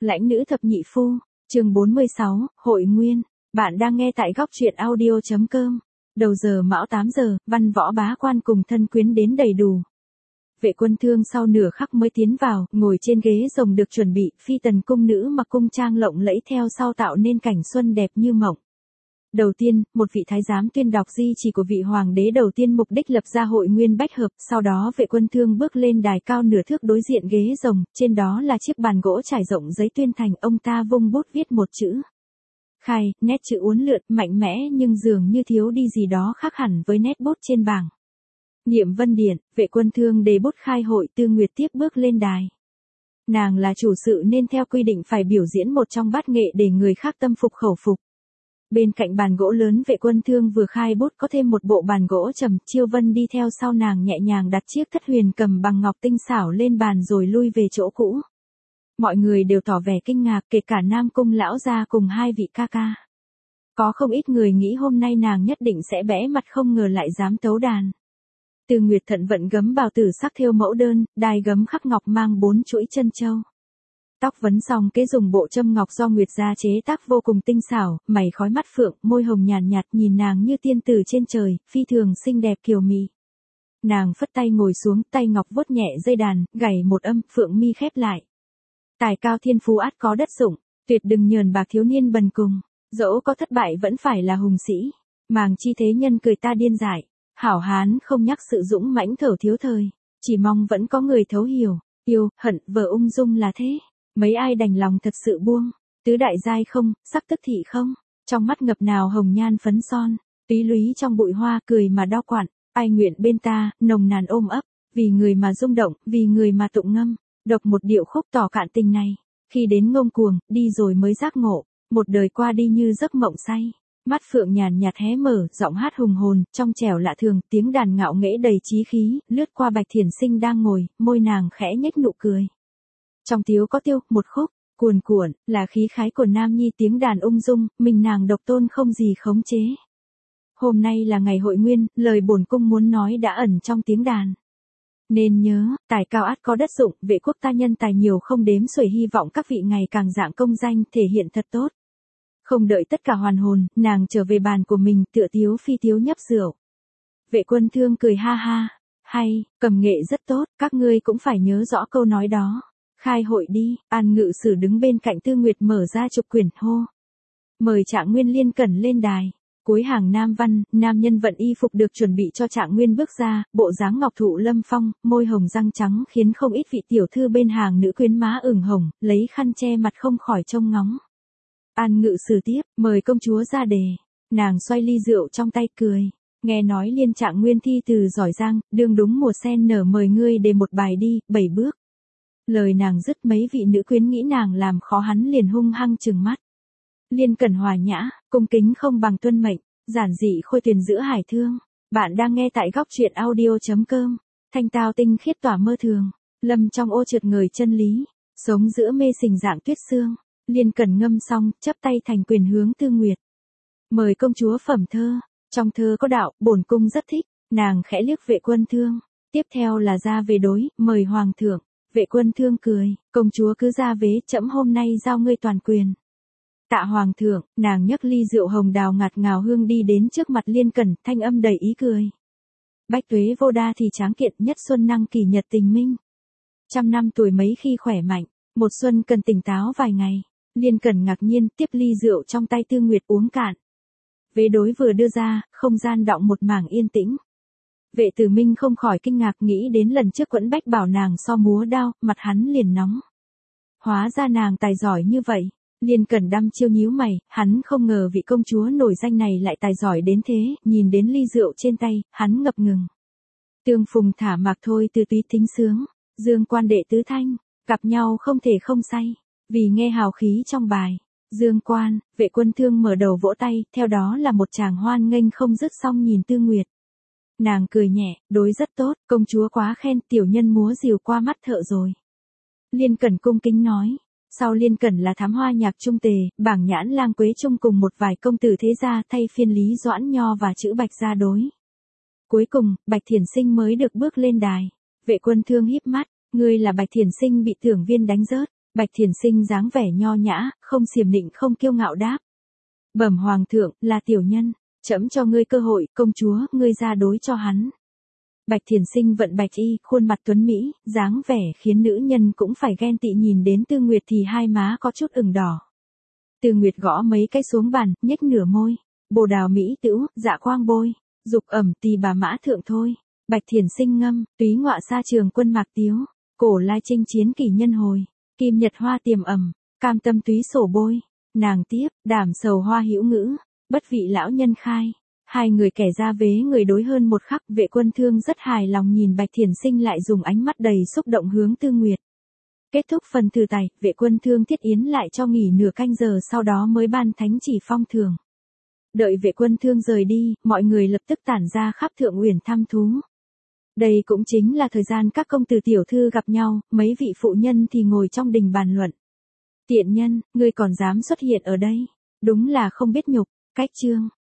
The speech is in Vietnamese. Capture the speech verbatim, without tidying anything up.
Lãnh nữ thập nhị phu, chương bốn mươi sáu, Hội Nguyên. Bạn đang nghe tại góc truyện audio chấm com. Đầu giờ mão tám giờ, văn võ bá quan cùng thân quyến đến đầy đủ. Vệ Quân Thương sau nửa khắc mới tiến vào, ngồi trên ghế rồng được chuẩn bị, phi tần cung nữ mặc cung trang lộng lẫy theo sau tạo nên cảnh xuân đẹp như mộng. Đầu tiên, một vị thái giám tuyên đọc di chỉ của vị hoàng đế đầu tiên mục đích lập ra Hội Nguyên bách hợp, sau đó Vệ Quân Thương bước lên đài cao nửa thước đối diện ghế rồng, trên đó là chiếc bàn gỗ trải rộng giấy tuyên thành, ông ta vung bút viết một chữ. Khai, nét chữ uốn lượn, mạnh mẽ nhưng dường như thiếu đi gì đó khác hẳn với nét bút trên bảng. Niệm vân điện, Vệ Quân Thương đề bút khai hội, Tư Nguyệt tiếp bước lên đài. Nàng là chủ sự nên theo quy định phải biểu diễn một trong bát nghệ để người khác tâm phục khẩu phục. Bên cạnh bàn gỗ lớn Vệ Quân Thương vừa khai bút có thêm một bộ bàn gỗ trầm, Chiêu Vân đi theo sau nàng nhẹ nhàng đặt chiếc thất huyền cầm bằng ngọc tinh xảo lên bàn rồi lui về chỗ cũ. Mọi người đều tỏ vẻ kinh ngạc, kể cả Nam Cung lão gia cùng hai vị ca ca. Có không ít người nghĩ hôm nay nàng nhất định sẽ bẽ mặt, không ngờ lại dám tấu đàn. Từ Nguyệt thận vận gấm bào tử sắc thêu mẫu đơn, đai gấm khắc ngọc mang bốn chuỗi chân châu. Tóc vấn xong kế dùng bộ châm ngọc do Nguyệt gia chế tác vô cùng tinh xảo, mày khói mắt phượng, môi hồng nhàn nhạt, nhìn nàng như tiên tử trên trời, phi thường xinh đẹp kiều mị. Nàng phất tay ngồi xuống, tay ngọc vuốt nhẹ dây đàn, gảy một âm, phượng mi khép lại. Tài cao thiên phú ắt có đất dụng, tuyệt đừng nhờn bạc thiếu niên bần cùng, dẫu có thất bại vẫn phải là hùng sĩ. Màng chi thế nhân cười ta điên dại, hảo hán không nhắc sự dũng mãnh thở thiếu thời, chỉ mong vẫn có người thấu hiểu, yêu, hận, vờ ung dung là thế. Mấy ai đành lòng thật sự buông, tứ đại giai không, sắc tức thị không, trong mắt ngập nào hồng nhan phấn son, túy lúy trong bụi hoa cười mà đo quặn, ai nguyện bên ta, nồng nàn ôm ấp, vì người mà rung động, vì người mà tụng ngâm, độc một điệu khúc tỏ cạn tình này, khi đến ngông cuồng, đi rồi mới giác ngộ, một đời qua đi như giấc mộng say. Mắt phượng nhàn nhạt hé mở, giọng hát hùng hồn, trong trẻo lạ thường, tiếng đàn ngạo nghễ đầy chí khí, lướt qua Bạch Thiển Sinh đang ngồi, môi nàng khẽ nhếch nụ cười. Trong tiếu có tiêu, một khúc, cuồn cuộn, là khí khái của nam nhi, tiếng đàn ung dung, mình nàng độc tôn không gì khống chế. Hôm nay là ngày hội nguyên, lời bổn cung muốn nói đã ẩn trong tiếng đàn. Nên nhớ, tài cao ắt có đất dụng, Vệ quốc ta nhân tài nhiều không đếm xuể, hy vọng các vị ngày càng dạng công danh, thể hiện thật tốt. Không đợi tất cả hoàn hồn, nàng trở về bàn của mình, tựa tiếu phi tiếu nhấp rượu. Vệ Quân Thương cười ha ha, hay, cầm nghệ rất tốt, các ngươi cũng phải nhớ rõ câu nói đó. Khai hội đi, An Ngự Sử đứng bên cạnh Tư Nguyệt mở ra trục quyển hô. Mời Trạng Nguyên Liên Cẩn lên đài. Cuối hàng nam văn, nam nhân vận y phục được chuẩn bị cho Trạng Nguyên bước ra, bộ dáng ngọc thụ lâm phong, môi hồng răng trắng khiến không ít vị tiểu thư bên hàng nữ quyến má ửng hồng, lấy khăn che mặt không khỏi trông ngóng. An Ngự Sử tiếp, mời công chúa ra đề. Nàng xoay ly rượu trong tay cười. Nghe nói Liên Trạng Nguyên thi từ giỏi giang, đương đúng mùa sen nở, mời ngươi đề một bài đi, bảy bước. Lời nàng dứt mấy vị nữ quyến nghĩ nàng làm khó hắn liền hung hăng trừng mắt. Liên Cẩn hòa nhã, cung kính không bằng tuân mệnh, giản dị khôi tuyền giữa hải thương. Bạn đang nghe tại góc truyện audio chấm com. Thanh tao tinh khiết tỏa mơ thường, lâm trong ô trượt người chân lý, sống giữa mê sình dạng tuyết sương. Liên Cẩn ngâm xong, chắp tay thành quyền hướng Tư Nguyệt. Mời công chúa phẩm thơ, trong thơ có đạo, bổn cung rất thích. Nàng khẽ liếc Vệ Quân Thương. Tiếp theo là ra về đối, mời hoàng thượng. Vệ Quân Thương cười, công chúa cứ ra vế, trẫm hôm nay giao ngươi toàn quyền. Tạ hoàng thượng, nàng nhấc ly rượu hồng đào ngạt ngào hương đi đến trước mặt Liên Cẩn, thanh âm đầy ý cười. Bách tuế vô đa thì tráng kiện, nhất xuân năng kỷ nhật tình minh. Trăm năm tuổi mấy khi khỏe mạnh, một xuân cần tỉnh táo vài ngày. Liên Cẩn ngạc nhiên, tiếp ly rượu trong tay Tư Nguyệt uống cạn. Vế đối vừa đưa ra, không gian đọng một mảng yên tĩnh. Vệ Tử Minh không khỏi kinh ngạc, nghĩ đến lần trước Quẫn Bách bảo nàng so múa đao, mặt hắn liền nóng. Hóa ra nàng tài giỏi như vậy. Liên Cẩn đăm chiêu nhíu mày, hắn không ngờ vị công chúa nổi danh này lại tài giỏi đến thế, nhìn đến ly rượu trên tay, hắn ngập ngừng. Tương phùng thả mạc thôi từ túy thính sướng, Dương Quan đệ tứ thanh, gặp nhau không thể không say, vì nghe hào khí trong bài. Dương Quan, Vệ Quân Thương mở đầu vỗ tay, theo đó là một tràng hoan nghênh không dứt, xong nhìn Tư Nguyệt. Nàng cười nhẹ, đối rất tốt, công chúa quá khen, tiểu nhân múa rìu qua mắt thợ rồi. Liên Cẩn cung kính nói, sau Liên Cẩn là thám hoa nhạc trung tề, bảng nhãn lang quế trung cùng một vài công tử thế gia thay phiên Lý Doãn Nho và chữ Bạch ra đối. Cuối cùng, Bạch Thiển Sinh mới được bước lên đài. Vệ Quân Thương híp mắt, ngươi là Bạch Thiển Sinh bị tưởng viên đánh rớt. Bạch Thiền Sinh dáng vẻ nho nhã, không xiểm nịnh không kiêu ngạo đáp. Bẩm hoàng thượng, là tiểu nhân, trẫm cho ngươi cơ hội, công chúa, ngươi ra đối cho hắn. Bạch Thiền Sinh vận bạch y, khuôn mặt tuấn mỹ, dáng vẻ khiến nữ nhân cũng phải ghen tị, nhìn đến Tư Nguyệt thì hai má có chút ửng đỏ. Tư Nguyệt gõ mấy cái xuống bàn, nhếch nửa môi, bồ đào mỹ tửu, dạ quang bôi, dục ẩm tỳ bà mã thượng thôi. Bạch Thiền Sinh ngâm, túy ngọa sa trường quân mạc tiếu, cổ lai chinh chiến kỷ nhân hồi, kim nhật hoa tiềm ẩm, cam tâm túy sổ bôi. Nàng tiếp, đảm sầu hoa hữu ngữ, bất vị lão nhân khai. Hai người kẻ ra vế người đối hơn một khắc, Vệ Quân Thương rất hài lòng nhìn Bạch Thiền Sinh lại dùng ánh mắt đầy xúc động hướng Tư Nguyệt. Kết thúc phần thử tài, Vệ Quân Thương thiết yến lại cho nghỉ nửa canh giờ, sau đó mới ban thánh chỉ phong thường. Đợi Vệ Quân Thương rời đi, mọi người lập tức tản ra khắp Thượng Uyển thăm thú. Đây cũng chính là thời gian các công tử tiểu thư gặp nhau, mấy vị phụ nhân thì ngồi trong đình bàn luận. Tiện nhân, ngươi còn dám xuất hiện ở đây, đúng là không biết nhục. Cách chương